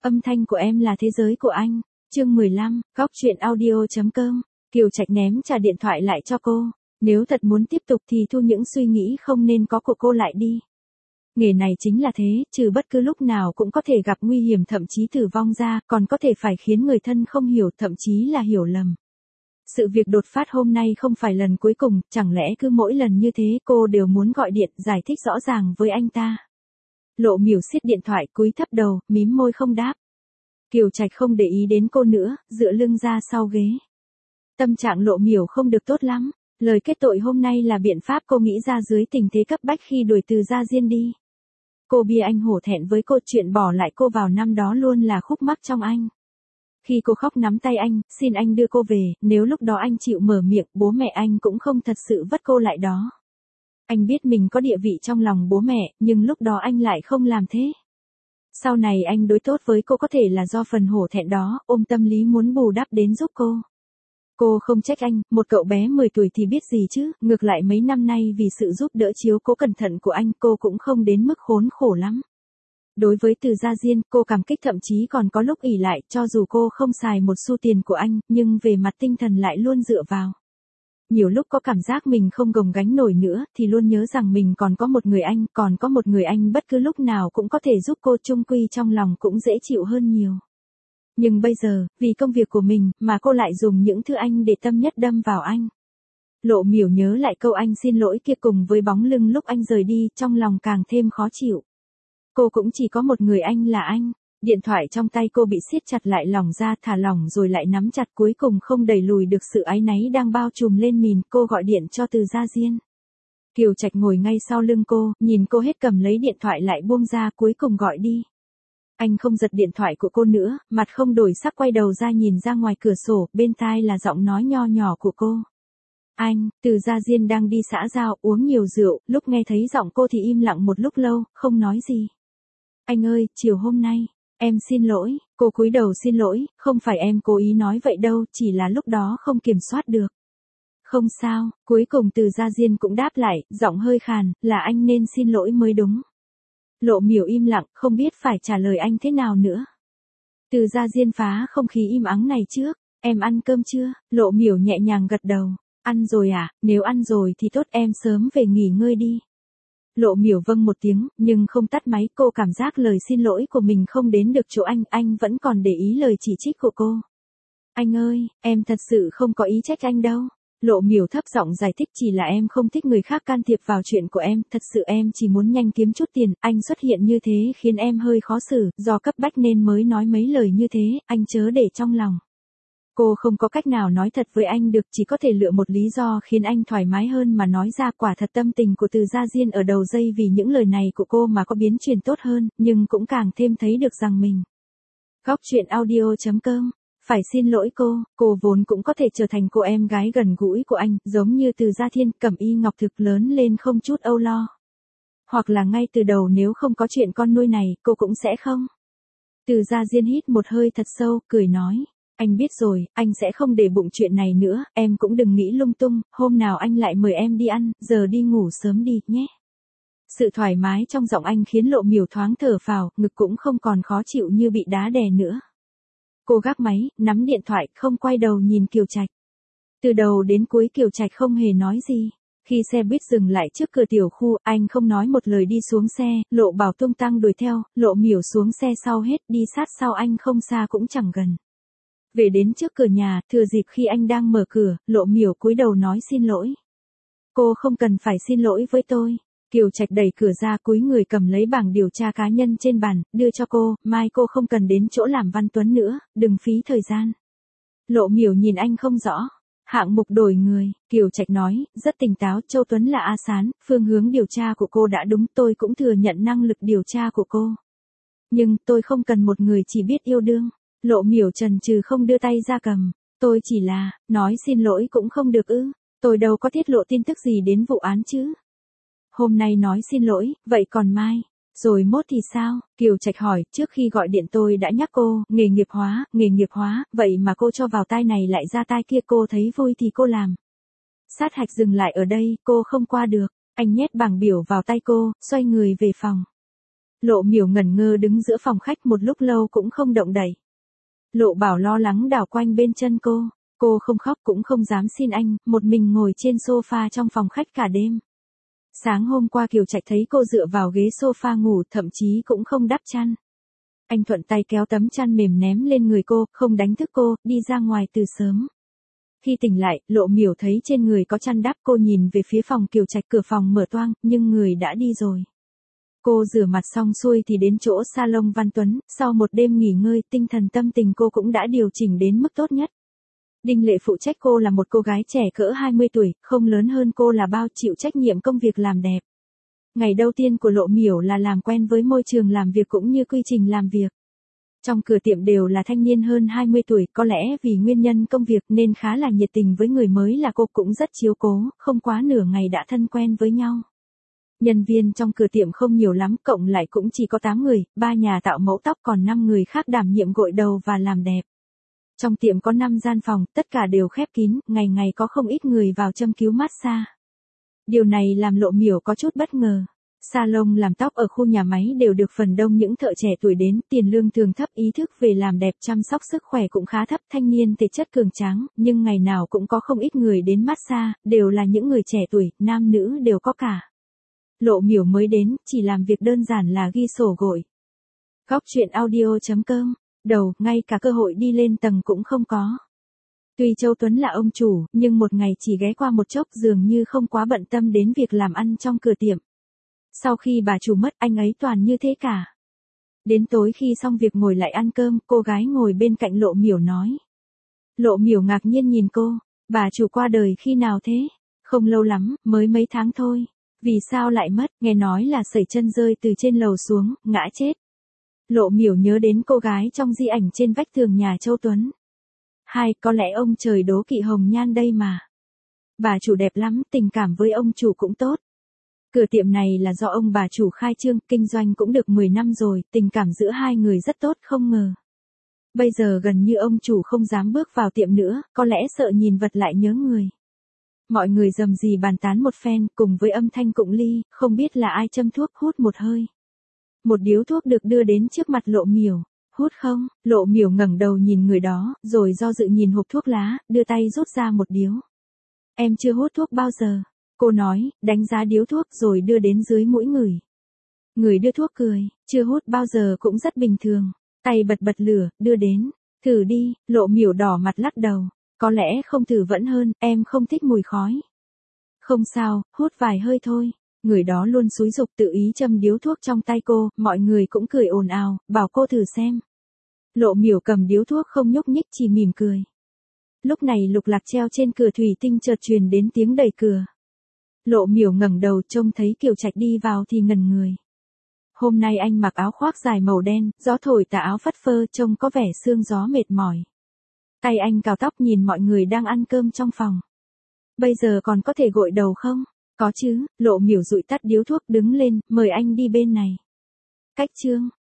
Âm thanh của em là thế giới của anh. Chương 15, góc truyện audio.com. Kiều Trạch ném trả điện thoại lại cho cô. Nếu thật muốn tiếp tục thì thu những suy nghĩ không nên có của cô lại đi. Nghề này chính là thế, trừ bất cứ lúc nào cũng có thể gặp nguy hiểm thậm chí tử vong ra, còn có thể phải khiến người thân không hiểu thậm chí là hiểu lầm. Sự việc đột phát hôm nay không phải lần cuối cùng, chẳng lẽ cứ mỗi lần như thế cô đều muốn gọi điện giải thích rõ ràng với anh ta. Lộ Miểu siết điện thoại cúi thấp đầu, mím môi không đáp. Kiều Trạch không để ý đến cô nữa, dựa lưng ra sau ghế. Tâm trạng Lộ Miểu không được tốt lắm, lời kết tội hôm nay là biện pháp cô nghĩ ra dưới tình thế cấp bách khi đuổi Từ Gia Diên đi. Cô bia anh hổ thẹn với cô, chuyện bỏ lại cô vào năm đó luôn là khúc mắc trong anh. Khi cô khóc nắm tay anh, xin anh đưa cô về, nếu lúc đó anh chịu mở miệng, bố mẹ anh cũng không thật sự vất cô lại đó. Anh biết mình có địa vị trong lòng bố mẹ, nhưng lúc đó anh lại không làm thế. Sau này anh đối tốt với cô có thể là do phần hổ thẹn đó, ôm tâm lý muốn bù đắp đến giúp cô. Cô không trách anh, một cậu bé 10 tuổi thì biết gì chứ, ngược lại mấy năm nay vì sự giúp đỡ chiếu cố cẩn thận của anh cô cũng không đến mức khốn khổ lắm. Đối với Từ Gia Diên, cô cảm kích thậm chí còn có lúc ỷ lại, cho dù cô không xài một xu tiền của anh, nhưng về mặt tinh thần lại luôn dựa vào. Nhiều lúc có cảm giác mình không gồng gánh nổi nữa, thì luôn nhớ rằng mình còn có một người anh, còn có một người anh bất cứ lúc nào cũng có thể giúp cô, chung quy trong lòng cũng dễ chịu hơn nhiều. Nhưng bây giờ, vì công việc của mình, mà cô lại dùng những thứ anh để tâm nhất đâm vào anh. Lộ Miểu nhớ lại câu anh xin lỗi kia cùng với bóng lưng lúc anh rời đi, trong lòng càng thêm khó chịu. Cô cũng chỉ có một người anh là anh. Điện thoại trong tay cô bị siết chặt lại lỏng ra, thả lỏng rồi lại nắm chặt, cuối cùng không đẩy lùi được sự áy náy đang bao trùm lên mình. Cô gọi điện cho Từ Gia Diên. Kiều Trạch ngồi ngay sau lưng cô, nhìn cô hết cầm lấy điện thoại lại buông ra, cuối cùng gọi đi. Anh không giật điện thoại của cô nữa, mặt không đổi sắc quay đầu ra nhìn ra ngoài cửa sổ, bên tai là giọng nói nho nhỏ của cô. Anh, Từ Gia Diên đang đi xã giao, uống nhiều rượu, lúc nghe thấy giọng cô thì im lặng một lúc lâu, không nói gì. Anh ơi, chiều hôm nay, em xin lỗi, cô cúi đầu xin lỗi, không phải em cố ý nói vậy đâu, chỉ là lúc đó không kiểm soát được. Không sao, cuối cùng Từ Gia Diên cũng đáp lại, giọng hơi khàn, là anh nên xin lỗi mới đúng. Lộ Miểu im lặng, không biết phải trả lời anh thế nào nữa. Từ Gia Diên phá không khí im ắng này trước, em ăn cơm chưa? Lộ Miểu nhẹ nhàng gật đầu, ăn rồi à, nếu ăn rồi thì tốt, em sớm về nghỉ ngơi đi. Lộ Miểu vâng một tiếng, nhưng không tắt máy, cô cảm giác lời xin lỗi của mình không đến được chỗ anh vẫn còn để ý lời chỉ trích của cô. Anh ơi, em thật sự không có ý trách anh đâu. Lộ Miểu thấp giọng giải thích, chỉ là em không thích người khác can thiệp vào chuyện của em, thật sự em chỉ muốn nhanh kiếm chút tiền, anh xuất hiện như thế khiến em hơi khó xử, do cấp bách nên mới nói mấy lời như thế, anh chớ để trong lòng. Cô không có cách nào nói thật với anh được, chỉ có thể lựa một lý do khiến anh thoải mái hơn mà nói ra. Quả thật tâm tình của Từ Gia Diên ở đầu dây vì những lời này của cô mà có biến chuyển tốt hơn, nhưng cũng càng thêm thấy được rằng mình. Góc truyện audio.com. Phải xin lỗi cô vốn cũng có thể trở thành cô em gái gần gũi của anh, giống như Từ Gia Thiên, Cẩm Y Ngọc Thực lớn lên không chút âu lo. Hoặc là ngay từ đầu nếu không có chuyện con nuôi này, cô cũng sẽ không. Từ Gia Diên hít một hơi thật sâu, cười nói. Anh biết rồi, anh sẽ không để bụng chuyện này nữa, em cũng đừng nghĩ lung tung, hôm nào anh lại mời em đi ăn, giờ đi ngủ sớm đi, nhé. Sự thoải mái trong giọng anh khiến Lộ Miểu thoáng thở phào, ngực cũng không còn khó chịu như bị đá đè nữa. Cô gác máy, nắm điện thoại, không quay đầu nhìn Kiều Trạch. Từ đầu đến cuối Kiều Trạch không hề nói gì. Khi xe buýt dừng lại trước cửa tiểu khu, anh không nói một lời đi xuống xe, Lộ Bảo tung tăng đuổi theo, Lộ Miểu xuống xe sau hết, đi sát sau anh không xa cũng chẳng gần. Về đến trước cửa nhà, thừa dịp khi anh đang mở cửa, Lộ Miểu cúi đầu nói xin lỗi. Cô không cần phải xin lỗi với tôi. Kiều Trạch đẩy cửa ra, cúi người cầm lấy bảng điều tra cá nhân trên bàn, đưa cho cô, mai cô không cần đến chỗ làm Văn Tuấn nữa, đừng phí thời gian. Lộ Miểu nhìn anh không rõ. Hạng mục đổi người, Kiều Trạch nói, rất tỉnh táo, Châu Tuấn là A Sán, phương hướng điều tra của cô đã đúng, tôi cũng thừa nhận năng lực điều tra của cô. Nhưng, tôi không cần một người chỉ biết yêu đương. Lộ Miểu chần chừ không đưa tay ra cầm. Tôi chỉ là, nói xin lỗi cũng không được ư, tôi đâu có tiết lộ tin tức gì đến vụ án chứ. Hôm nay nói xin lỗi, vậy còn mai, rồi mốt thì sao? Kiều Trạch hỏi, trước khi gọi điện tôi đã nhắc cô, nghề nghiệp hóa, vậy mà cô cho vào tai này lại ra tai kia, cô thấy vui thì cô làm. Sát hạch dừng lại ở đây, cô không qua được, anh nhét bảng biểu vào tay cô, xoay người về phòng. Lộ Miểu ngẩn ngơ đứng giữa phòng khách một lúc lâu cũng không động đậy. Lộ Bảo lo lắng đảo quanh bên chân cô không khóc cũng không dám xin anh, một mình ngồi trên sofa trong phòng khách cả đêm. Sáng hôm qua Kiều Trạch thấy cô dựa vào ghế sofa ngủ, thậm chí cũng không đắp chăn. Anh thuận tay kéo tấm chăn mềm ném lên người cô, không đánh thức cô, đi ra ngoài từ sớm. Khi tỉnh lại, Lộ Miểu thấy trên người có chăn đắp, cô nhìn về phía phòng Kiều Trạch, cửa phòng mở toang, nhưng người đã đi rồi. Cô rửa mặt xong xuôi thì đến chỗ salon Văn Tuấn, sau một đêm nghỉ ngơi, tinh thần tâm tình cô cũng đã điều chỉnh đến mức tốt nhất. Đinh Lệ phụ trách cô là một cô gái trẻ cỡ 20 tuổi, không lớn hơn cô là bao, chịu trách nhiệm công việc làm đẹp. Ngày đầu tiên của Lộ Miểu là làm quen với môi trường làm việc cũng như quy trình làm việc. Trong cửa tiệm đều là thanh niên hơn 20 tuổi, có lẽ vì nguyên nhân công việc nên khá là nhiệt tình với người mới, là cô cũng rất chiếu cố, không quá nửa ngày đã thân quen với nhau. Nhân viên trong cửa tiệm không nhiều lắm, cộng lại cũng chỉ có 8 người, 3 nhà tạo mẫu tóc, còn 5 người khác đảm nhiệm gội đầu và làm đẹp. Trong tiệm có 5 gian phòng, tất cả đều khép kín, ngày ngày có không ít người vào châm cứu massage. Điều này làm Lộ Miểu có chút bất ngờ. Salon làm tóc ở khu nhà máy đều được phần đông những thợ trẻ tuổi đến, tiền lương thường thấp, ý thức về làm đẹp chăm sóc sức khỏe cũng khá thấp, thanh niên thể chất cường tráng, nhưng ngày nào cũng có không ít người đến massage, đều là những người trẻ tuổi, nam nữ đều có cả. Lộ Miểu mới đến, chỉ làm việc đơn giản là ghi sổ gội. Góc truyện audio.com, đầu, ngay cả cơ hội đi lên tầng cũng không có. Tuy Châu Tuấn là ông chủ, nhưng một ngày chỉ ghé qua một chốc, dường như không quá bận tâm đến việc làm ăn trong cửa tiệm. Sau khi bà chủ mất, anh ấy toàn như thế cả. Đến tối khi xong việc ngồi lại ăn cơm, cô gái ngồi bên cạnh Lộ Miểu nói. Lộ Miểu ngạc nhiên nhìn cô, bà chủ qua đời khi nào thế? Không lâu lắm, mới mấy tháng thôi. Vì sao lại mất? Nghe nói là sẩy chân rơi từ trên lầu xuống, ngã chết. Lộ Miểu nhớ đến cô gái trong di ảnh trên vách tường nhà Châu Tuấn. Có lẽ ông trời đố kỵ hồng nhan đây mà. Bà chủ đẹp lắm, tình cảm với ông chủ cũng tốt. Cửa tiệm này là do ông bà chủ khai trương, kinh doanh cũng được 10 năm rồi, tình cảm giữa hai người rất tốt, không ngờ. Bây giờ gần như ông chủ không dám bước vào tiệm nữa, có lẽ sợ nhìn vật lại nhớ người. Mọi người rầm rì bàn tán một phen, cùng với âm thanh cụng ly, không biết là ai châm thuốc, hút một hơi. Một điếu thuốc được đưa đến trước mặt Lộ Miểu. Hút không? Lộ Miểu ngẩng đầu nhìn người đó, rồi do dự nhìn hộp thuốc lá, đưa tay rút ra một điếu. Em chưa hút thuốc bao giờ. Cô nói, đánh giá điếu thuốc rồi đưa đến dưới mũi ngửi. Người đưa thuốc cười, chưa hút bao giờ cũng rất bình thường. Tay bật lửa, đưa đến. Thử đi, Lộ Miểu đỏ mặt lắc đầu. Có lẽ không thử vẫn hơn, em không thích mùi khói. Không sao, hút vài hơi thôi. Người đó luôn xúi giục tự ý châm điếu thuốc trong tay cô, mọi người cũng cười ồn ào, bảo cô thử xem. Lộ Miểu cầm điếu thuốc không nhúc nhích, chỉ mỉm cười. Lúc này lục lạc treo trên cửa thủy tinh chợt truyền đến tiếng đẩy cửa. Lộ Miểu ngẩng đầu trông thấy Kiều Trạch đi vào thì ngẩn người. Hôm nay anh mặc áo khoác dài màu đen, gió thổi tà áo phất phơ, trông có vẻ sương gió mệt mỏi. Tay anh cào tóc nhìn mọi người đang ăn cơm trong phòng. Bây giờ còn có thể gội đầu không? Có chứ. Lộ Miểu dụi tắt điếu thuốc đứng lên, mời anh đi bên này. Cách chương.